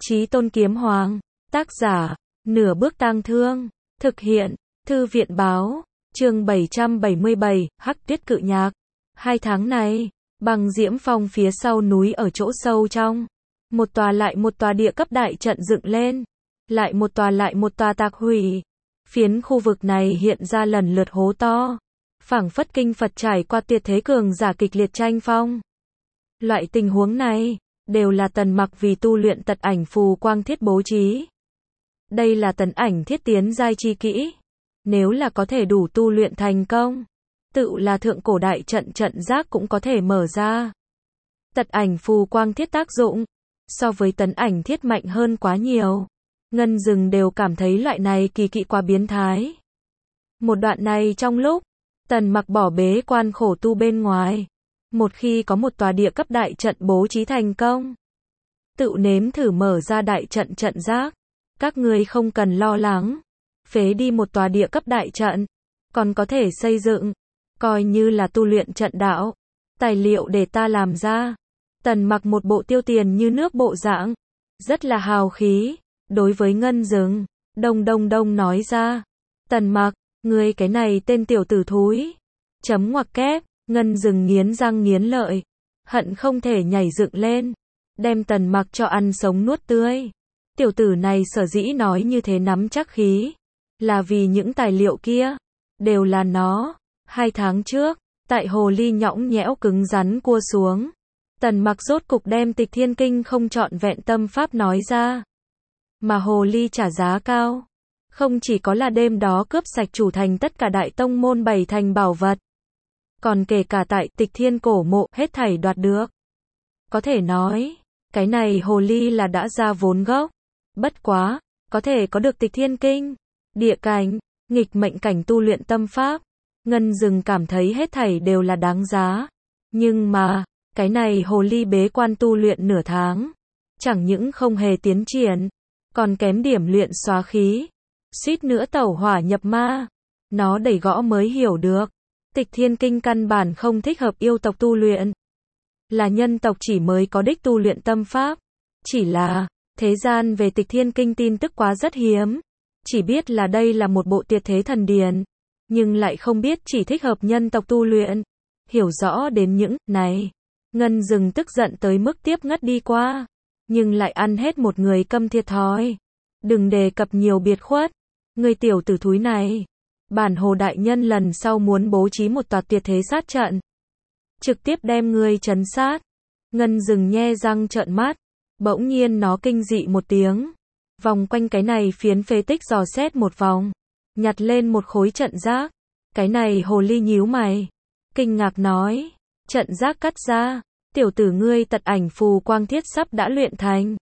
Chí Tôn Kiếm Hoàng. Tác giả, Nửa Bước Tang Thương. Thực hiện, Thư viện Báo. Chương 777, Hắc Tuyết Cự Nhạc. 2 tháng này, băng diễm phong phía sau núi ở chỗ sâu trong. Một tòa lại một tòa địa cấp đại trận dựng lên. Lại một tòa tạc hủy. Phiến khu vực này hiện ra lần lượt hố to. Phảng phất kinh Phật trải qua tuyệt thế cường giả kịch liệt tranh phong. Loại tình huống này, đều là Tần Mặc vì tu luyện tật ảnh phù quang thiết bố trí. Đây là tần ảnh thiết tiến giai chi kỹ. Nếu là có thể đủ tu luyện thành công, tự là thượng cổ đại trận trận giác cũng có thể mở ra. Tật ảnh phù quang thiết tác dụng, so với tần ảnh thiết mạnh hơn quá nhiều. Ngân Dừng đều cảm thấy loại này kỳ kỵ quá biến thái. Một đoạn này trong lúc, Tần Mặc bỏ bế quan khổ tu bên ngoài. Một khi có một tòa địa cấp đại trận bố trí thành công, tự nếm thử mở ra đại trận trận giác. Các ngươi không cần lo lắng. Phế đi một tòa địa cấp đại trận, còn có thể xây dựng, coi như là tu luyện trận đạo. Tài liệu để ta làm ra. Tần Mặc một bộ tiêu tiền như nước bộ dạng, rất là hào khí. Đối với Ngân Dừng, đông nói ra. Tần Mặc, ngươi cái này tên tiểu tử thúi. Chấm ngoặc kép, Ngân Dừng nghiến răng nghiến lợi, hận không thể nhảy dựng lên, đem Tần Mặc cho ăn sống nuốt tươi. Tiểu tử này sở dĩ nói như thế nắm chắc khí, là vì những tài liệu kia, đều là nó. 2 tháng trước, tại hồ ly nhõng nhẽo cứng rắn cua xuống, Tần Mặc rốt cục đem Tịch Thiên Kinh không trọn vẹn tâm pháp nói ra. Mà hồ ly trả giá cao, không chỉ có là đêm đó cướp sạch chủ thành tất cả đại tông môn 7 thành bảo vật, còn kể cả tại Tịch Thiên cổ mộ hết thảy đoạt được. Có thể nói, cái này hồ ly là đã ra vốn gốc. Bất quá, có thể có được Tịch Thiên Kinh, địa cảnh, nghịch mệnh cảnh tu luyện tâm pháp, Ngân Dừng cảm thấy hết thảy đều là đáng giá. Nhưng mà, cái này hồ ly bế quan tu luyện nửa tháng, chẳng những không hề tiến triển, còn kém điểm luyện xóa khí, suýt nữa tẩu hỏa nhập ma. Nó đẩy gõ mới hiểu được, Tịch Thiên Kinh căn bản không thích hợp yêu tộc tu luyện, là nhân tộc chỉ mới có đích tu luyện tâm pháp. Chỉ là, thế gian về Tịch Thiên Kinh tin tức quá rất hiếm, chỉ biết là đây là một bộ tuyệt thế thần điển, nhưng lại không biết chỉ thích hợp nhân tộc tu luyện. Hiểu rõ đến những này, Ngân Dừng tức giận tới mức tiếp ngất đi qua, nhưng lại ăn hết một người câm thiệt thòi. Đừng đề cập nhiều biệt khuất, người tiểu tử thúi này. Bản hồ đại nhân lần sau muốn bố trí một tòa tuyệt thế sát trận, trực tiếp đem ngươi trấn sát. Ngân Dừng nhe răng trợn mắt, bỗng nhiên nó kinh dị một tiếng, vòng quanh cái này phiến phế tích dò xét một vòng, nhặt lên một khối trận giác. Cái này hồ ly nhíu mày, kinh ngạc nói, trận giác cắt ra, tiểu tử ngươi tật ảnh phù quang thiết sắp đã luyện thành.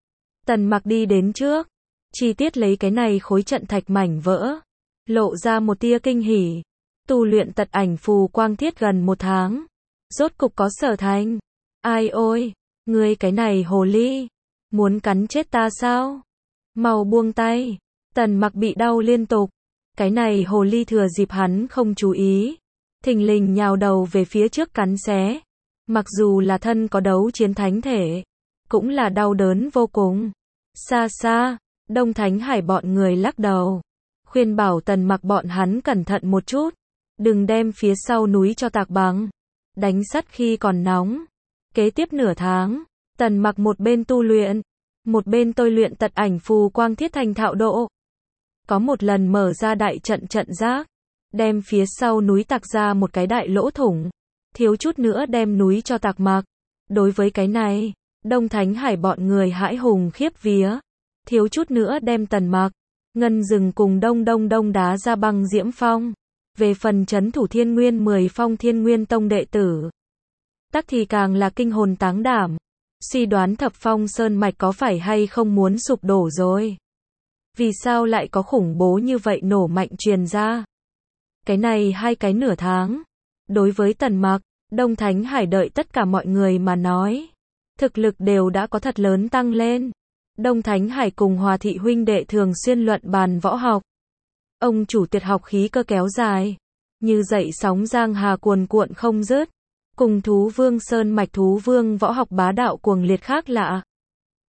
Tần Mặc đi đến trước, chi tiết lấy cái này khối trận thạch mảnh vỡ, lộ ra một tia kinh hỉ. Tu luyện tật ảnh phù quang thiết gần 1 tháng, rốt cục có sở thành. Ai ôi, ngươi cái này hồ ly, muốn cắn chết ta sao? Mau buông tay. Tần Mặc bị đau liên tục. Cái này hồ ly thừa dịp hắn không chú ý, thình lình nhào đầu về phía trước cắn xé. Mặc dù là thân có đấu chiến thánh thể, cũng là đau đớn vô cùng. Xa xa, Đông Thánh Hải bọn người lắc đầu, khuyên bảo Tần Mặc bọn hắn cẩn thận một chút, đừng đem phía sau núi cho tạc bằng, đánh sắt khi còn nóng. Kế tiếp nửa tháng, Tần Mặc một bên tu luyện, một bên tôi luyện tật ảnh phù quang thiết thành thạo độ. Có một lần mở ra đại trận trận giác, đem phía sau núi tạc ra một cái đại lỗ thủng, thiếu chút nữa đem núi cho tạc mặc. Đối với cái này, Đông Thánh Hải bọn người hãi hùng khiếp vía, thiếu chút nữa đem Tần Mặc, Ngân Dừng cùng đông đá ra băng diễm phong. Về phần trấn thủ Thiên Nguyên 10 phong Thiên Nguyên Tông đệ tử, tắc thì càng là kinh hồn táng đảm, suy đoán Thập Phong Sơn mạch có phải hay không muốn sụp đổ rồi. Vì sao lại có khủng bố như vậy nổ mạnh truyền ra? Cái này 2 cái nửa tháng, đối với Tần Mặc, Đông Thánh Hải đợi tất cả mọi người mà nói, thực lực đều đã có thật lớn tăng lên. Đông Thánh Hải cùng Hòa thị huynh đệ thường xuyên luận bàn võ học. Ông chủ tuyệt học khí cơ kéo dài, như dậy sóng giang hà cuồn cuộn không dứt, cùng Thú Vương Sơn mạch Thú Vương võ học bá đạo cuồng liệt khác lạ.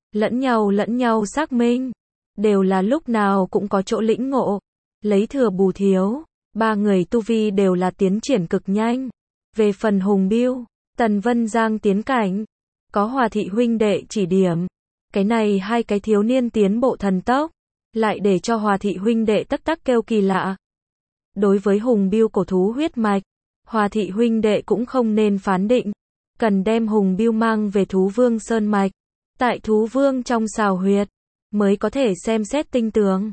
lẫn nhau xác minh, đều là lúc nào cũng có chỗ lĩnh ngộ, lấy thừa bù thiếu, ba người tu vi đều là tiến triển cực nhanh. Về phần Hùng Bưu, Tần Vân Giang tiến cảnh, có Hòa thị huynh đệ chỉ điểm, cái này hai cái thiếu niên tiến bộ thần tốc, lại để cho Hòa thị huynh đệ tắc tắc kêu kỳ lạ. Đối với Hùng Bưu cổ thú huyết mạch, Hòa thị huynh đệ cũng không nên phán định, cần đem Hùng Bưu mang về Thú Vương Sơn mạch, tại Thú Vương trong xào huyệt, mới có thể xem xét tinh tường.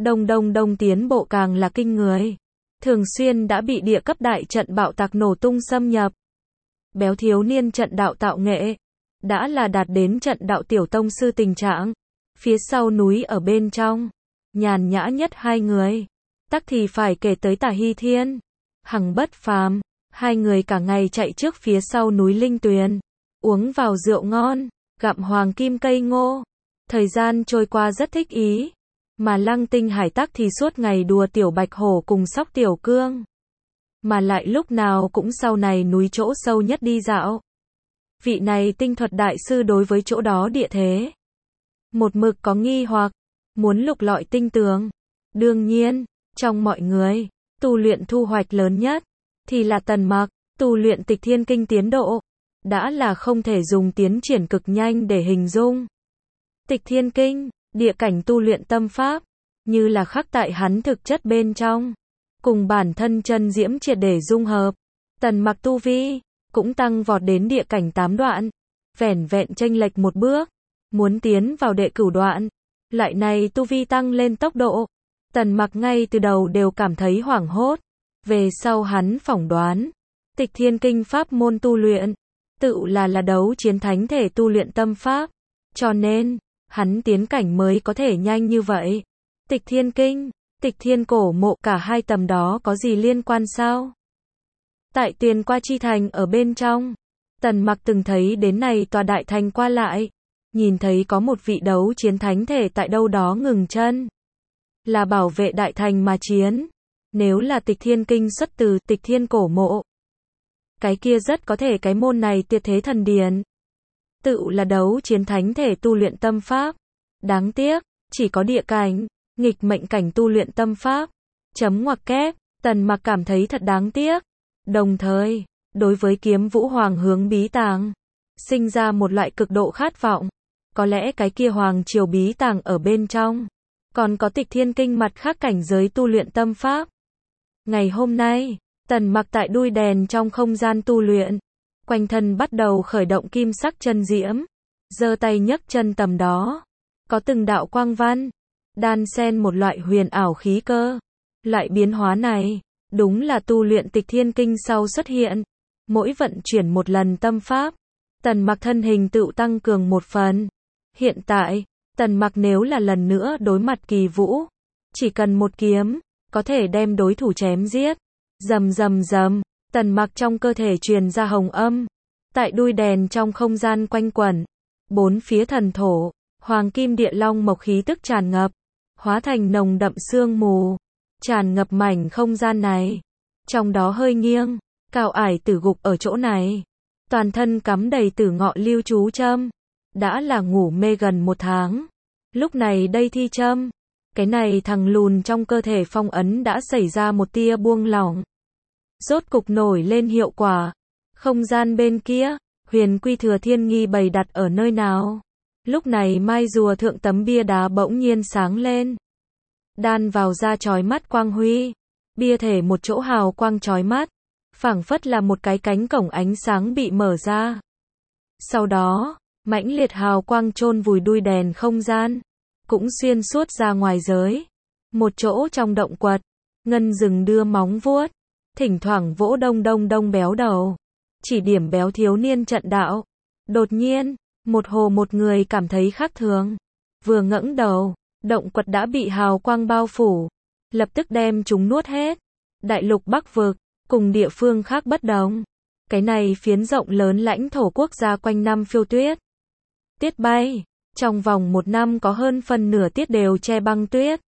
Đông tiến bộ càng là kinh người, thường xuyên đã bị địa cấp đại trận bạo tạc nổ tung xâm nhập. Béo thiếu niên trận đạo tạo nghệ, đã là đạt đến trận đạo tiểu tông sư tình trạng. Phía sau núi ở bên trong, nhàn nhã nhất hai người, tắc thì phải kể tới Tả Hy Thiên, Hằng Bất Phàm, hai người cả ngày chạy trước phía sau núi Linh Tuyền, uống vào rượu ngon, gặm hoàng kim cây ngô. Thời gian trôi qua rất thích ý, mà Lăng Tinh Hải tắc thì suốt ngày đùa tiểu bạch hổ cùng sóc tiểu cương. Mà lại lúc nào cũng sau này núi chỗ sâu nhất đi dạo. Vị này tinh thuật đại sư đối với chỗ đó địa thế, một mực có nghi hoặc, muốn lục lọi tinh tường. Đương nhiên, trong mọi người, tu luyện thu hoạch lớn nhất, thì là Tần Mặc, tu luyện Tịch Thiên Kinh tiến độ, đã là không thể dùng tiến triển cực nhanh để hình dung. Tịch Thiên Kinh, địa cảnh tu luyện tâm pháp, như là khắc tại hắn thực chất bên trong, cùng bản thân chân diễm triệt để dung hợp. Tần Mặc tu vi, cũng tăng vọt đến địa cảnh 8 đoạn, vẻn vẹn chênh lệch một bước, muốn tiến vào đệ cửu đoạn. Loại này tu vi tăng lên tốc độ, Tần Mặc ngay từ đầu đều cảm thấy hoảng hốt. Về sau hắn phỏng đoán, Tịch Thiên Kinh pháp môn tu luyện, tự là đấu chiến thánh thể tu luyện tâm pháp, cho nên, hắn tiến cảnh mới có thể nhanh như vậy. Tịch Thiên Kinh, Tịch Thiên cổ mộ cả hai tầm đó có gì liên quan sao? Tại Tuyền Qua Chi Thành ở bên trong, Tần Mặc từng thấy đến này tòa đại thành qua lại, nhìn thấy có một vị đấu chiến thánh thể tại đâu đó ngừng chân, là bảo vệ đại thành mà chiến. Nếu là Tịch Thiên Kinh xuất từ Tịch Thiên cổ mộ, cái kia rất có thể cái môn này tuyệt thế thần điển, tự là đấu chiến thánh thể tu luyện tâm pháp. Đáng tiếc, chỉ có địa cảnh, nghịch mệnh cảnh tu luyện tâm pháp. Chấm ngoặc kép, Tần Mặc cảm thấy thật đáng tiếc. Đồng thời, đối với Kiếm Vũ Hoàng hướng bí tàng, sinh ra một loại cực độ khát vọng. Có lẽ cái kia Hoàng triều bí tàng ở bên trong, còn có Tịch Thiên Kinh mặt khác cảnh giới tu luyện tâm pháp. Ngày hôm nay, Tần Mặc tại đuôi đèn trong không gian tu luyện, quanh thân bắt đầu khởi động kim sắc chân diễm, giơ tay nhấc chân tầm đó, có từng đạo quang văn, đan xen một loại huyền ảo khí cơ. Loại biến hóa này, đúng là tu luyện Tịch Thiên Kinh sau xuất hiện. Mỗi vận chuyển một lần tâm pháp, Tần Mặc thân hình tự tăng cường một phần. Hiện tại, Tần Mặc nếu là lần nữa đối mặt Kỳ Vũ, chỉ cần một kiếm, có thể đem đối thủ chém giết. Rầm rầm rầm, Tần Mặc trong cơ thể truyền ra hồng âm, tại đuôi đèn trong không gian quanh quẩn, bốn phía thần thổ, hoàng kim địa long mộc khí tức tràn ngập, hóa thành nồng đậm sương mù, tràn ngập mảnh không gian này. Trong đó hơi nghiêng, Cao Ải Tử gục ở chỗ này, toàn thân cắm đầy tử ngọ lưu chú châm, đã là ngủ mê gần 1 tháng. Lúc này đây thi châm, cái này thằng lùn trong cơ thể phong ấn đã xảy ra một tia buông lỏng, rốt cục nổi lên hiệu quả. Không gian bên kia, Huyền Quy Thừa Thiên nghi bày đặt ở nơi nào? Lúc này mai rùa thượng tấm bia đá bỗng nhiên sáng lên, đan vào ra chói mắt quang huy, bia thể một chỗ hào quang chói mắt, phảng phất là một cái cánh cổng ánh sáng bị mở ra. Sau đó, mãnh liệt hào quang chôn vùi đuôi đèn không gian, cũng xuyên suốt ra ngoài giới. Một chỗ trong động quật, Ngân Dừng đưa móng vuốt, thỉnh thoảng vỗ đông béo đầu, chỉ điểm béo thiếu niên trận đạo. Đột nhiên, một hồ một người cảm thấy khác thường, vừa ngẩng đầu, động quật đã bị hào quang bao phủ, lập tức đem chúng nuốt hết. Đại lục Bắc vực, cùng địa phương khác bất đồng, cái này phiến rộng lớn lãnh thổ quốc gia quanh năm phiêu tuyết. Tiết bay, trong vòng 1 năm có hơn phân nửa tiết đều che băng tuyết.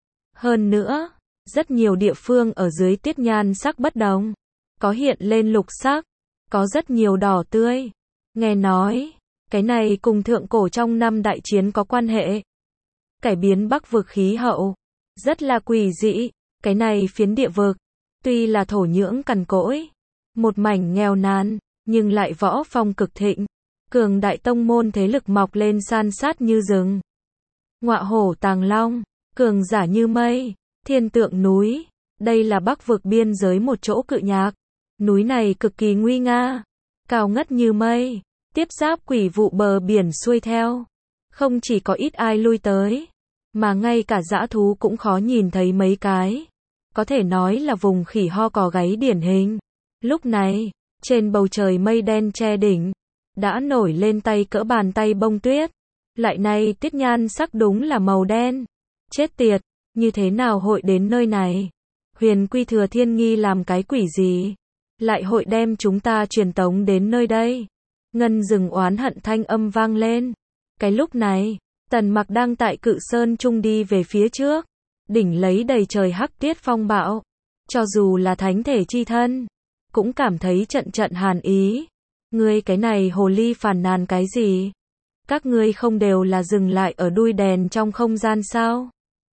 Hơn nữa, rất nhiều địa phương ở dưới tiết nhan sắc bất đồng, có hiện lên lục sắc, có rất nhiều đỏ tươi. Nghe nói, Cái này cùng thượng cổ trong năm đại chiến có quan hệ. Cải biến Bắc vực khí hậu. Rất là quỷ dị. Cái này phiến địa vực. Tuy là thổ nhưỡng cằn cỗi. Một mảnh nghèo nàn. Nhưng lại võ phong cực thịnh. Cường đại tông môn thế lực mọc lên san sát như rừng. Ngọa hổ tàng long. Cường giả như mây. Thiên tượng núi. Đây là Bắc vực biên giới một chỗ cự nhạc. Núi này cực kỳ nguy nga. Cao ngất như mây. Tiếp giáp quỷ vụ bờ biển xuôi theo. Không chỉ có ít ai lui tới. Mà ngay cả dã thú cũng khó nhìn thấy mấy cái. Có thể nói là vùng khỉ ho cò gáy điển hình. Lúc này, trên bầu trời mây đen che đỉnh. Đã nổi lên tay cỡ bàn tay bông tuyết. Lại này tiết nhan sắc đúng là màu đen. Chết tiệt, như thế nào hội đến nơi này? Huyền Quy Thừa Thiên Nghi làm cái quỷ gì? Lại hội đem chúng ta truyền tống đến nơi đây? Ngân rừng oán hận thanh âm vang lên. Cái lúc này, Tần Mặc đang tại Cự Sơn Trung đi về phía trước. Đỉnh lấy đầy trời hắc tiết phong bạo. Cho dù là thánh thể chi thân, cũng cảm thấy trận trận hàn ý. Ngươi cái này hồ ly phàn nàn cái gì? Các ngươi không đều là dừng lại ở đuôi đèn trong không gian sao?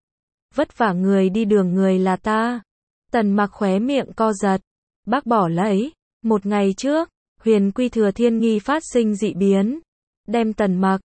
Vất vả người đi đường người là ta. Tần Mặc khóe miệng co giật. Bác bỏ lấy. Một ngày trước, Huyền Quy Thừa Thiên Nghi phát sinh dị biến. Đem Tần Mặc,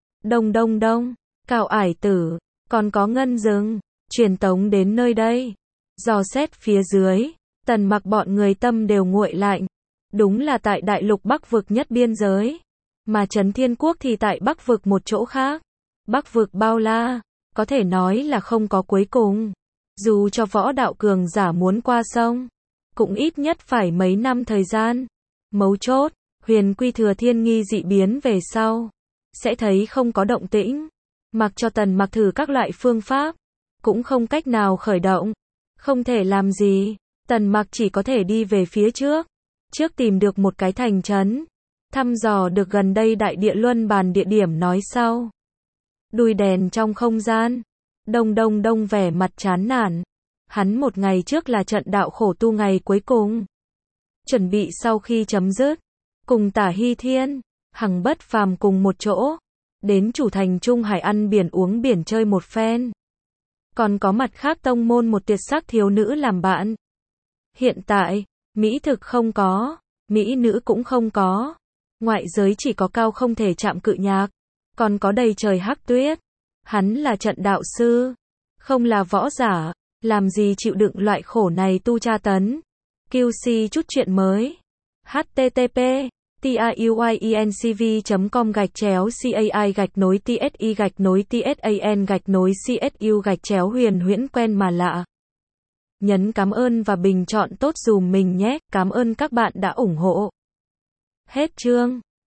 đông, Cào Ải Tử, còn có Ngân Rừng, truyền tống đến nơi đây. Dò xét phía dưới, Tần Mặc bọn người tâm đều nguội lạnh. Đúng là tại đại lục Bắc vực nhất biên giới. Mà Trấn Thiên Quốc thì tại Bắc vực một chỗ khác. Bắc vực bao la, có thể nói là không có cuối cùng. Dù cho võ đạo cường giả muốn qua sông, cũng ít nhất phải mấy năm thời gian. Mấu chốt, Huyền Quy Thừa Thiên Nghi dị biến về sau, sẽ thấy không có động tĩnh. Mặc cho Tần Mặc thử các loại phương pháp, cũng không cách nào khởi động. Không thể làm gì, Tần Mặc chỉ có thể đi về phía trước. Trước tìm được một cái thành trấn, thăm dò được gần đây đại địa luân bàn địa điểm nói sau. Đuôi đèn trong không gian. Đông vẻ mặt chán nản. Hắn một ngày trước là trận đạo khổ tu ngày cuối cùng. Chuẩn bị sau khi chấm dứt, cùng Tả Hy Thiên, Hằng Bất Phàm cùng một chỗ, đến chủ thành Trung Hải ăn biển uống biển chơi một phen. Còn có mặt khác tông môn một tuyệt sắc thiếu nữ làm bạn. Hiện tại, mỹ thực không có, mỹ nữ cũng không có. Ngoại giới chỉ có cao không thể chạm cự nhạc, còn có đầy trời hắc tuyết. Hắn là trận đạo sư, không là võ giả, làm gì chịu đựng loại khổ này tu tra tấn. QC chút chuyện mới. http://taiyencv.com/tsi-tsan-tsu-huyền huyễn quen mà lạ. Nhấn cảm ơn và bình chọn tốt dùm mình nhé. Cảm ơn các bạn đã ủng hộ. Hết chương.